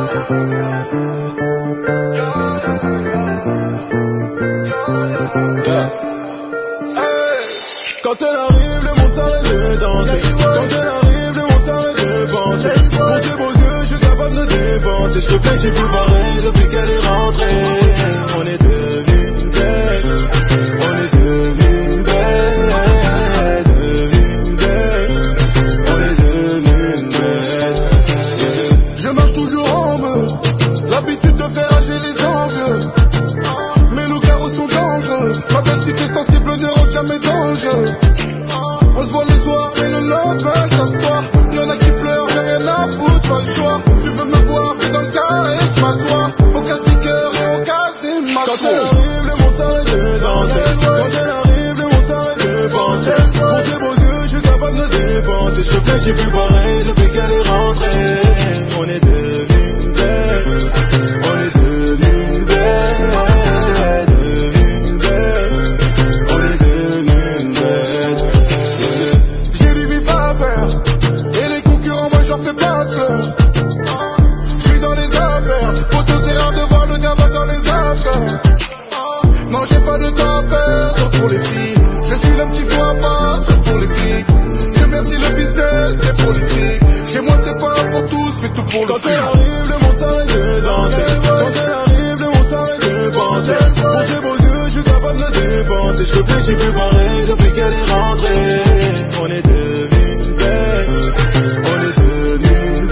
Quand elle arrive, le monde s'arrête de danser. Quand elle arrive, le monde s'arrête de penser. Pour tes beaux yeux, je suis capable de dépenser. Je te plaît, j'ai plus pareil depuis qu'elle est rentrée. On est devenus belles. On est devenus belles. Devenus belles. On est devenus belles. Je marche toujours en bleu. L'habitude de faire agir les envieux. Mais nos carreaux sont dangereux. Ma belle, si t'es sensible, ne rentre jamais dangereux. On se voit les soirs et le lendemain ça se voit. Y'en a qui pleurent, j'ai rien à foutre, pas le choix. Tu veux me voir, fais dans le carré, je m'assois. Au cas du cœur et au cas c'est ma Quand elle arrive, le monde s'arrête de danser. Quand elle arrive, le monde s'arrête de penser. Pour tes beaux yeux, je suis capable de dépenser. Je te plaît, j'ai plus pareil depuis qu'elle est rentrée. On est devenus belles. On est devenus belles. Devenus belles. On est devenus belles. J'ai du vif à faire. Et les concurrents, moi je leur fais pas peur. Je suis dans les affaires. Photo, c'est rare de voir le gamin dans les affaires. Non, j'ai pas de temps à perdre sauf pour les filles. Je suis l'homme qu'il faut abattre pour les filles. Dieu merci le business, c'est politique. Chez moi c'est pas pour tous, mais tout pour le Quand elle arrive, le monde s'arrête de danser. Quand elle arrive, le monde s'arrête de penser. Pour tes beaux yeux, je suis capable de dépenser. Je te plaît, j'ai plus pareil depuis qu'elle est rentrée. On est devenus belles. On est devenus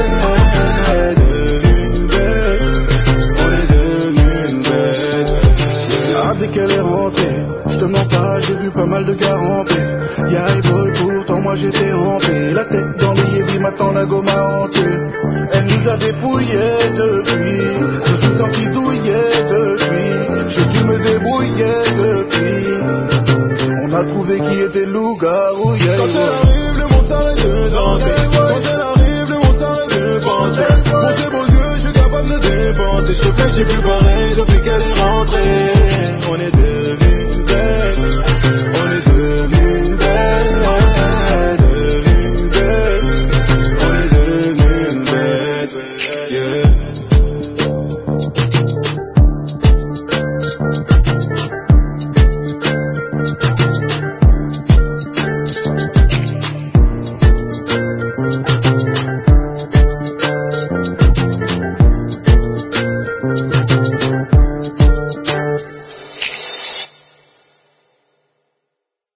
belles. Devenus belles. On est devenus belles. Ah, dès qu'elle est rentrée, je te mens pas, j'ai vu pas mal de gars ramper. Y'a boy, pourtant moi j'étais rampé. La tête dans les yévis, maintenant la gomme a hanté. Elle nous a dépouillés depuis. Je suis senti douillé depuis. J'ai dû me débrouiller depuis. On a trouvé qui était loup-garou, yeah, yeah.